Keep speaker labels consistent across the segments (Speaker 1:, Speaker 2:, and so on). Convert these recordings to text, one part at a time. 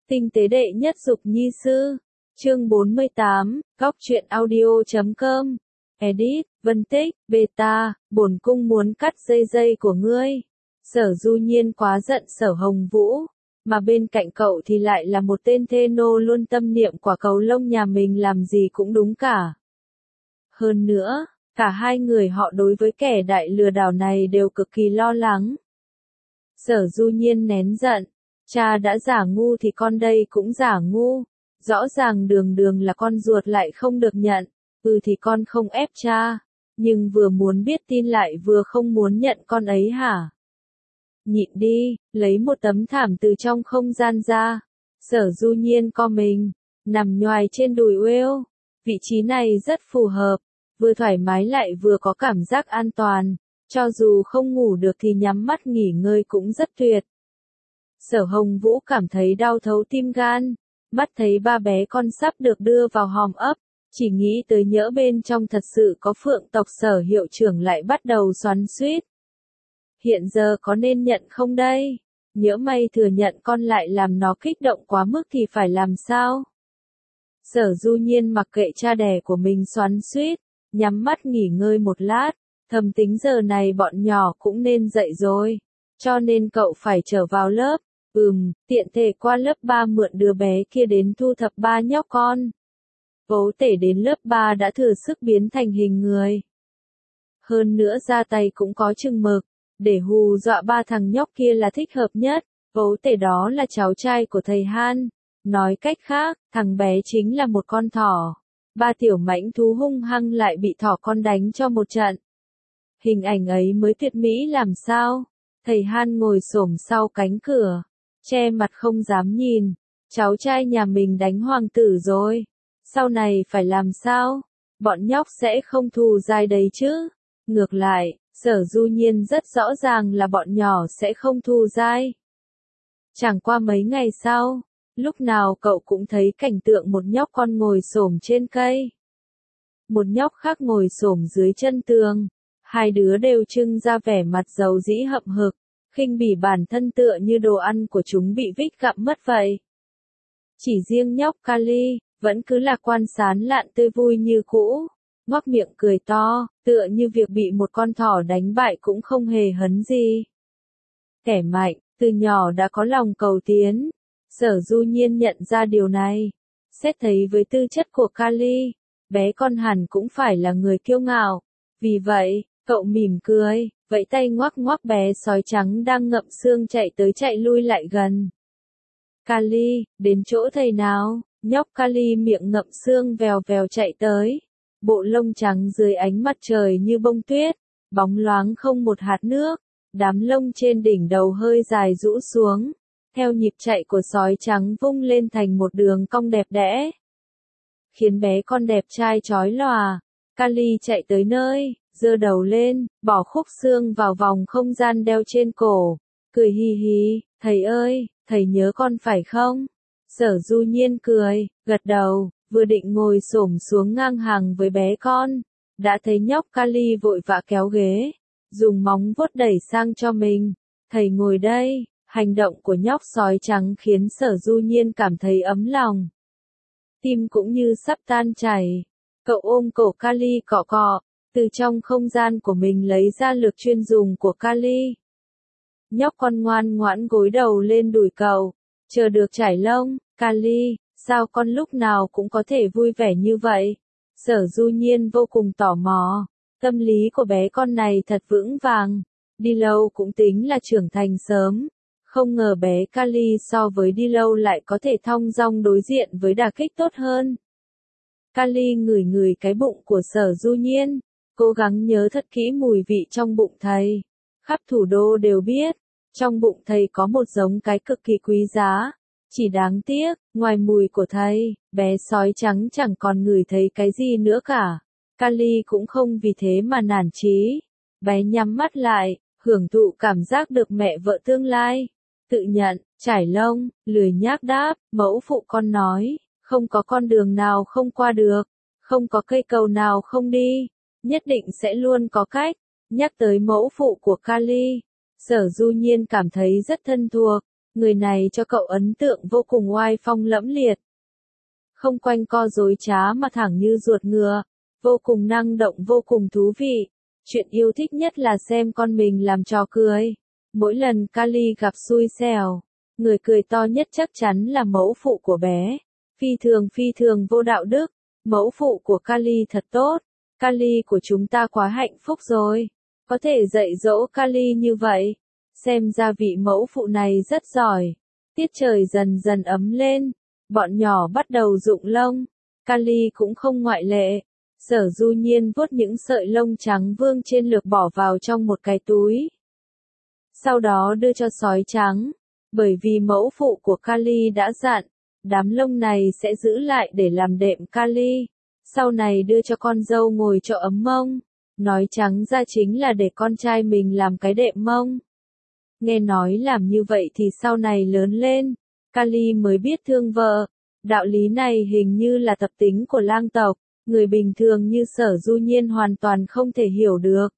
Speaker 1: Tinh tế đệ nhất dục nhi sư. Chương 48, góc truyện audio.com. Edit, Vân Tích, Beta, bổn cung muốn cắt dây của ngươi. Sở Du Nhiên quá giận Sở Hồng Vũ, mà bên cạnh cậu thì lại là một tên thê nô luôn tâm niệm quả cầu lông nhà mình làm gì cũng đúng cả. Hơn nữa, cả hai người họ đối với kẻ đại lừa đảo này đều cực kỳ lo lắng. Sở Du Nhiên nén giận, cha đã giả ngu thì con đây cũng giả ngu, rõ ràng đường là con ruột lại không được nhận, thì con không ép cha, nhưng vừa muốn biết tin lại vừa không muốn nhận con ấy hả? Nhịn đi, lấy một tấm thảm từ trong không gian ra. Sở Du Nhiên co mình, nằm nhoài trên đùi Will. Vị trí này rất phù hợp, vừa thoải mái lại vừa có cảm giác an toàn, cho dù không ngủ được thì nhắm mắt nghỉ ngơi cũng rất tuyệt. Sở Hồng Vũ cảm thấy đau thấu tim gan, mắt thấy ba bé con sắp được đưa vào hòm ấp, chỉ nghĩ tới nhỡ bên trong thật sự có Phượng tộc Sở hiệu trưởng lại bắt đầu xoắn xuýt. Hiện giờ có nên nhận không đây? Nhỡ may thừa nhận con lại làm nó kích động quá mức thì phải làm sao? Sở Du Nhiên mặc kệ cha đẻ của mình xoắn xuýt, nhắm mắt nghỉ ngơi một lát, thầm tính giờ này bọn nhỏ cũng nên dậy rồi, cho nên cậu phải trở vào lớp. Tiện thể qua lớp 3 mượn đứa bé kia đến thu thập ba nhóc con. Vấu tể đến lớp 3 đã thừa sức biến thành hình người. Hơn nữa ra tay cũng có chừng mực, để hù dọa ba thằng nhóc kia là thích hợp nhất. Vấu tể đó là cháu trai của thầy Han. Nói cách khác, thằng bé chính là một con thỏ. Ba tiểu mãnh thú hung hăng lại bị thỏ con đánh cho một trận. Hình ảnh ấy mới tuyệt mỹ làm sao? Thầy Han ngồi xổm sau cánh cửa, che mặt không dám nhìn. Cháu trai nhà mình đánh hoàng tử rồi. Sau này phải làm sao? Bọn nhóc sẽ không thù dai đấy chứ? Ngược lại, Sở Du Nhiên rất rõ ràng là bọn nhỏ sẽ không thù dai. Chẳng qua mấy ngày sau, lúc nào cậu cũng thấy cảnh tượng một nhóc con ngồi xổm trên cây. Một nhóc khác ngồi xổm dưới chân tường. Hai đứa đều trưng ra vẻ mặt dầu dĩ hậm hực, khinh bỉ bản thân tựa như đồ ăn của chúng bị vích gặm mất vậy. Chỉ riêng nhóc Kali, vẫn cứ lạc quan sán lạn tươi vui như cũ, ngoác miệng cười to, tựa như việc bị một con thỏ đánh bại cũng không hề hấn gì. Kẻ mạnh, từ nhỏ đã có lòng cầu tiến. Sở Du Nhiên nhận ra điều này. Xét thấy với tư chất của Kali, bé con hẳn cũng phải là người kiêu ngạo. Vì vậy, cậu mỉm cười, vẫy tay ngoắc bé sói trắng đang ngậm xương chạy tới chạy lui lại gần. Kali, đến chỗ thầy nào? Nhóc Kali miệng ngậm xương vèo chạy tới. Bộ lông trắng dưới ánh mặt trời như bông tuyết, bóng loáng không một hạt nước. Đám lông trên đỉnh đầu hơi dài rũ xuống. Theo nhịp chạy của sói trắng vung lên thành một đường cong đẹp đẽ, khiến bé con đẹp trai chói lòa. Kali chạy tới nơi, giơ đầu lên, bỏ khúc xương vào vòng không gian đeo trên cổ, cười hi hi, thầy ơi, thầy nhớ con phải không? Sở Du Nhiên cười, gật đầu, vừa định ngồi xổm xuống ngang hàng với bé con, đã thấy nhóc Kali vội vã kéo ghế, dùng móng vuốt đẩy sang cho mình. Thầy ngồi đây. Hành động của nhóc sói trắng khiến Sở Du Nhiên cảm thấy ấm lòng. Tim cũng như sắp tan chảy. Cậu ôm cổ Kali cọ cọ, từ trong không gian của mình lấy ra lược chuyên dùng của Kali. Nhóc con ngoan ngoãn gối đầu lên đùi cậu, chờ được chải lông. Kali, sao con lúc nào cũng có thể vui vẻ như vậy? Sở Du Nhiên vô cùng tò mò. Tâm lý của bé con này thật vững vàng. Đi lâu cũng tính là trưởng thành sớm. Không ngờ bé Kali so với đi lâu lại có thể thong dong đối diện với đả kích tốt hơn. Kali ngửi cái bụng của Sở Du Nhiên, cố gắng nhớ thật kỹ mùi vị trong bụng thầy. Khắp thủ đô đều biết, trong bụng thầy có một giống cái cực kỳ quý giá. Chỉ đáng tiếc, ngoài mùi của thầy, bé sói trắng chẳng còn ngửi thấy cái gì nữa cả. Kali cũng không vì thế mà nản chí. Bé nhắm mắt lại, hưởng thụ cảm giác được mẹ vợ tương lai. Tự nhận, trải lông, lười nhác đáp, mẫu phụ con nói, không có con đường nào không qua được, không có cây cầu nào không đi, nhất định sẽ luôn có cách. Nhắc tới mẫu phụ của Kali, Sở Du Nhiên cảm thấy rất thân thuộc, Người này cho cậu ấn tượng vô cùng oai phong lẫm liệt. Không quanh co dối trá mà thẳng như ruột ngựa, vô cùng năng động vô cùng thú vị. Chuyện yêu thích nhất là xem con mình làm trò cười. Mỗi lần Kali gặp xui xẻo, người cười to nhất chắc chắn là mẫu phụ của bé. Phi thường vô đạo đức, mẫu phụ của Kali thật tốt. Kali của chúng ta quá hạnh phúc rồi, có thể dạy dỗ Kali như vậy. Xem ra vị mẫu phụ này rất giỏi. Tiết trời dần dần ấm lên, bọn nhỏ bắt đầu rụng lông. Kali cũng không ngoại lệ. Sở Du Nhiên vuốt những sợi lông trắng vương trên lược bỏ vào trong một cái túi. Sau đó đưa cho sói trắng, bởi vì mẫu phụ của Kali đã dặn, đám lông này sẽ giữ lại để làm đệm Kali, sau này đưa cho con dâu ngồi cho ấm mông. Nói trắng ra chính là để con trai mình làm cái đệm mông. Nghe nói làm như vậy thì sau này lớn lên, Kali mới biết thương vợ. Đạo lý này hình như là tập tính của lang tộc, người bình thường như Sở Du Nhiên hoàn toàn không thể hiểu được.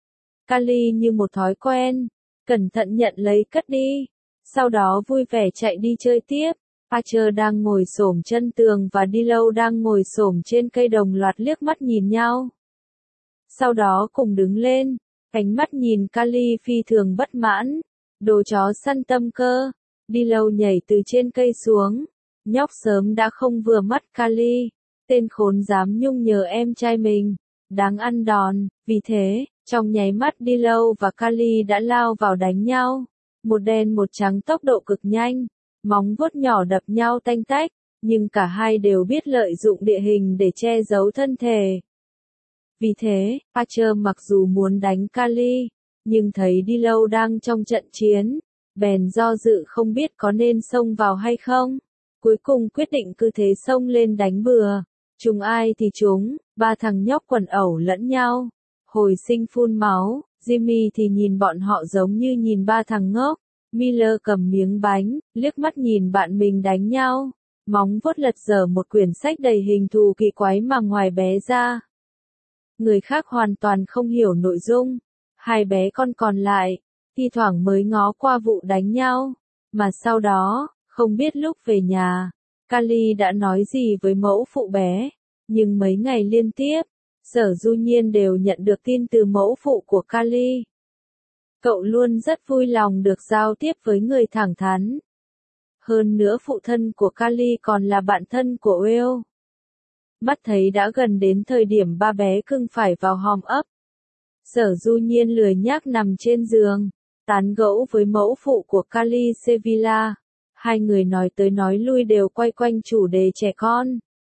Speaker 1: Kali như một thói quen, cẩn thận nhận lấy cất đi, sau đó vui vẻ chạy đi chơi tiếp. Archer đang ngồi xổm chân tường và Đi-Lâu đang ngồi xổm trên cây đồng loạt liếc mắt nhìn nhau. Sau đó cùng đứng lên, ánh mắt nhìn Kali phi thường bất mãn. Đồ chó săn tâm cơ. Đi-Lâu nhảy từ trên cây xuống. Nhóc sớm đã không vừa mắt Kali. Tên khốn dám nhung nhớ em trai mình. Đáng ăn đòn. Vì thế, trong nháy mắt Đi-Lâu và Kali đã lao vào đánh nhau. Một đen một trắng tốc độ cực nhanh. Móng vuốt nhỏ đập nhau tanh tách. Nhưng cả hai đều biết lợi dụng địa hình để che giấu thân thể. Vì thế, Archer mặc dù muốn đánh Kali, nhưng thấy Đi-Lâu đang trong trận chiến, bèn do dự không biết có nên xông vào hay không. Cuối cùng quyết định cứ thế xông lên đánh bừa. Chúng ai thì chúng, ba thằng nhóc quần ẩu lẫn nhau. Hồi sinh phun máu, Jimmy thì nhìn bọn họ giống như nhìn ba thằng ngốc. Miller cầm miếng bánh, liếc mắt nhìn bạn mình đánh nhau. Móng vuốt lật dở một quyển sách đầy hình thù kỳ quái mà ngoài bé ra. Người khác hoàn toàn không hiểu nội dung. Hai bé con còn lại, thi thoảng mới ngó qua vụ đánh nhau. Mà sau đó, không biết lúc về nhà, Kali đã nói gì với mẫu phụ bé. Nhưng mấy ngày liên tiếp, Sở Du Nhiên đều nhận được tin từ mẫu phụ của Kali. Cậu luôn rất vui lòng được giao tiếp với người thẳng thắn. Hơn nữa phụ thân của Kali còn là bạn thân của Will. Mắt thấy đã gần đến thời điểm ba bé cưng phải vào hòm ấp. Sở Du Nhiên lười nhác nằm trên giường, tán gẫu với mẫu phụ của Kali Sevilla. Hai người nói tới nói lui đều quay quanh chủ đề trẻ con.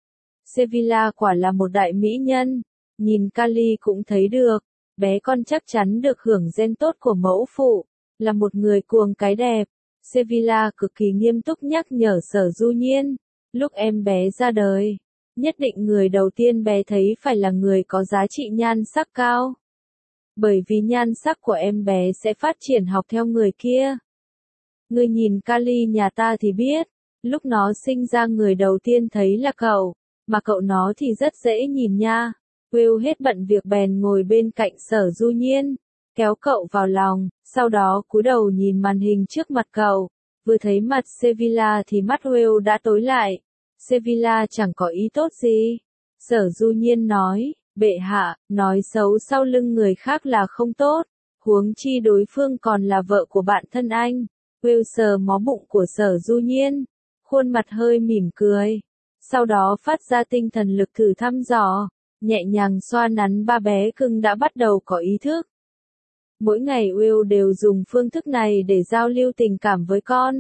Speaker 1: Sevilla quả là một đại mỹ nhân, nhìn Kali cũng thấy được, bé con chắc chắn được hưởng gen tốt của mẫu phụ, là một người cuồng cái đẹp. Sevilla cực kỳ nghiêm túc nhắc nhở Sở Du Nhiên, lúc em bé ra đời, nhất định người đầu tiên bé thấy phải là người có giá trị nhan sắc cao. Bởi vì nhan sắc của em bé sẽ phát triển học theo người kia. Ngươi nhìn Kali nhà ta thì biết, lúc nó sinh ra người đầu tiên thấy là cậu, mà cậu nó thì rất dễ nhìn nha. Will hết bận việc bèn ngồi bên cạnh Sở Du Nhiên, kéo cậu vào lòng, sau đó cúi đầu nhìn màn hình trước mặt cậu. Vừa thấy mặt Sevilla thì mắt Will đã tối lại. Sevilla chẳng có ý tốt gì. Sở Du Nhiên nói, bệ hạ, nói xấu sau lưng người khác là không tốt, huống chi đối phương còn là vợ của bạn thân anh. Will sờ mó bụng của Sở Du Nhiên, khuôn mặt hơi mỉm cười. Sau đó phát ra tinh thần lực thử thăm dò, nhẹ nhàng xoa nắn ba bé cưng đã bắt đầu có ý thức. Mỗi ngày Will đều dùng phương thức này để giao lưu tình cảm với con.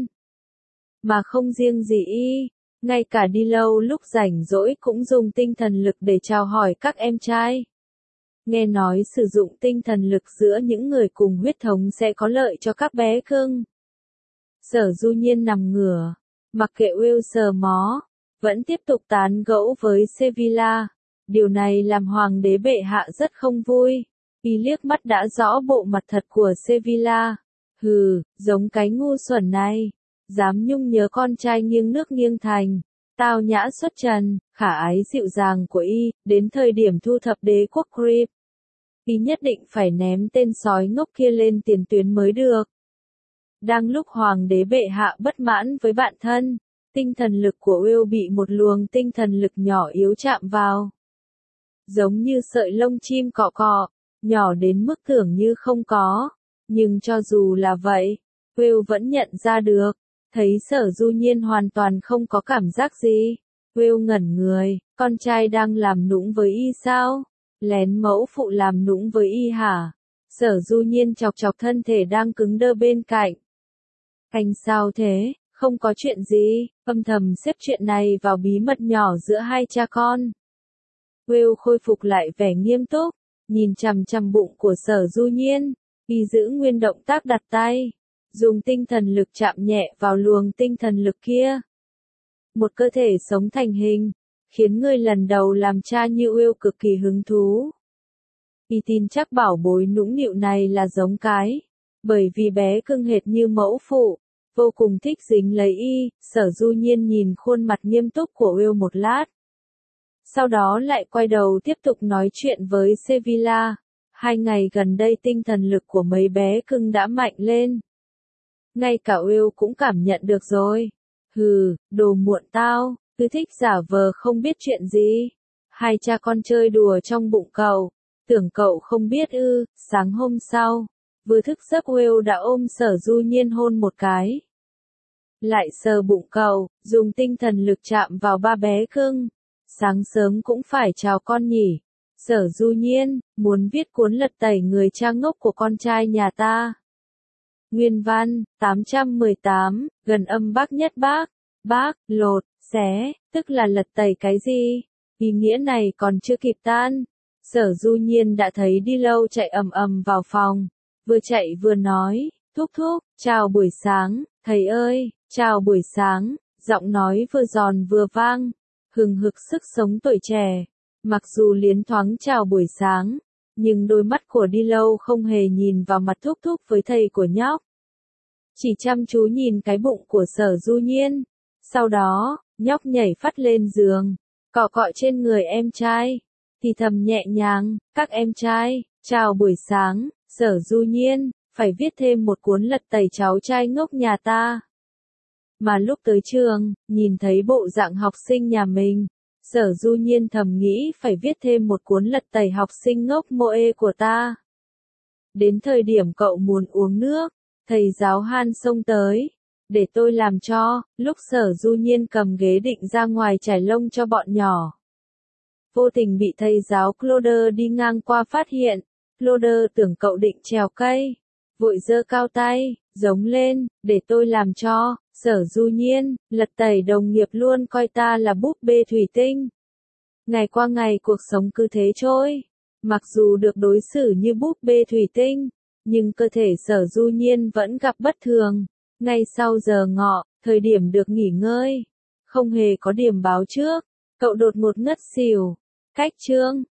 Speaker 1: Mà không riêng gì y, ngay cả Đi-Lâu lúc rảnh rỗi cũng dùng tinh thần lực để chào hỏi các em trai. Nghe nói sử dụng tinh thần lực giữa những người cùng huyết thống sẽ có lợi cho các bé cưng. Sở Du Nhiên nằm ngửa, mặc kệ Will sờ mó, vẫn tiếp tục tán gẫu với Sevilla. Điều này làm hoàng đế bệ hạ rất không vui. Y liếc mắt đã rõ bộ mặt thật của Sevilla. Hừ, giống cái ngu xuẩn này. Dám nhung nhớ con trai nghiêng nước nghiêng thành. Tao nhã xuất trần, khả ái dịu dàng của y, đến thời điểm thu thập đế quốc Creep. Y nhất định phải ném tên sói ngốc kia lên tiền tuyến mới được. Đang lúc hoàng đế bệ hạ bất mãn với bạn thân, tinh thần lực của Will bị một luồng tinh thần lực nhỏ yếu chạm vào. Giống như sợi lông chim cọ cọ, nhỏ đến mức tưởng như không có. Nhưng cho dù là vậy, Will vẫn nhận ra được, thấy Sở Du Nhiên hoàn toàn không có cảm giác gì. Will ngẩn người, con trai đang làm nũng với y sao? Lén mẫu phụ làm nũng với y hả? Sở Du Nhiên chọc chọc thân thể đang cứng đơ bên cạnh. Anh sao thế? Không có chuyện gì, âm thầm xếp chuyện này vào bí mật nhỏ giữa hai cha con. Will khôi phục lại vẻ nghiêm túc, nhìn chằm chằm bụng của Sở Du Nhiên, y giữ nguyên động tác đặt tay, dùng tinh thần lực chạm nhẹ vào luồng tinh thần lực kia. Một cơ thể sống thành hình, khiến người lần đầu làm cha như Will cực kỳ hứng thú. Y tin chắc bảo bối nũng nịu này là giống cái, bởi vì bé cưng hệt như mẫu phụ, vô cùng thích dính lấy y. Sở Du Nhiên nhìn khuôn mặt nghiêm túc của Will một lát. Sau đó lại quay đầu tiếp tục nói chuyện với Sevilla. 2 ngày gần đây tinh thần lực của mấy bé cưng đã mạnh lên. Ngay cả Will cũng cảm nhận được rồi. Hừ, đồ muộn tao, cứ thích giả vờ không biết chuyện gì. Hai cha con chơi đùa trong bụng cậu, tưởng cậu không biết ư. Sáng hôm sau, vừa thức giấc Will đã ôm Sở Du Nhiên hôn một cái. Lại sờ bụng cậu, dùng tinh thần lực chạm vào ba bé cưng. Sáng sớm cũng phải chào con nhỉ. Sở Du Nhiên, muốn viết cuốn lật tẩy người cha ngốc của con trai nhà ta. Nguyên văn, 818, gần âm bác nhất bác, lột, xé, tức là lật tẩy cái gì? Ý nghĩa này còn chưa kịp tan. Sở Du Nhiên đã thấy Đi Lâu chạy ầm ầm vào phòng, vừa chạy vừa nói, thúc, chào buổi sáng, thầy ơi, chào buổi sáng, giọng nói vừa giòn vừa vang, hừng hực sức sống tuổi trẻ. Mặc dù liến thoáng chào buổi sáng, nhưng đôi mắt của Đi Lâu không hề nhìn vào mặt thúc với thầy của nhóc. Chỉ chăm chú nhìn cái bụng của Sở Du Nhiên. Sau đó, nhóc nhảy phắt lên giường, cọ cọ trên người em trai, thì thầm nhẹ nhàng, các em trai, chào buổi sáng, Sở Du Nhiên, phải viết thêm một cuốn lật tẩy cháu trai ngốc nhà ta. Mà lúc tới trường, nhìn thấy bộ dạng học sinh nhà mình, Sở Du Nhiên thầm nghĩ phải viết thêm một cuốn lật tẩy học sinh ngốc Moe của ta. Đến thời điểm cậu muốn uống nước, thầy giáo Han xông tới, để tôi làm cho. Lúc Sở Du Nhiên cầm ghế định ra ngoài trải lông cho bọn nhỏ, vô tình bị thầy giáo Claude đi ngang qua phát hiện. Claude tưởng cậu định trèo cây, vội giơ cao tay, giống lên, để tôi làm cho. Sở Du Nhiên, lật tẩy đồng nghiệp luôn coi ta là búp bê thủy tinh. Ngày qua ngày cuộc sống cứ thế trôi. Mặc dù được đối xử như búp bê thủy tinh, nhưng cơ thể Sở Du Nhiên vẫn gặp bất thường. Ngay sau giờ ngọ, thời điểm được nghỉ ngơi, không hề có điểm báo trước, cậu đột ngột ngất xỉu. Cách chương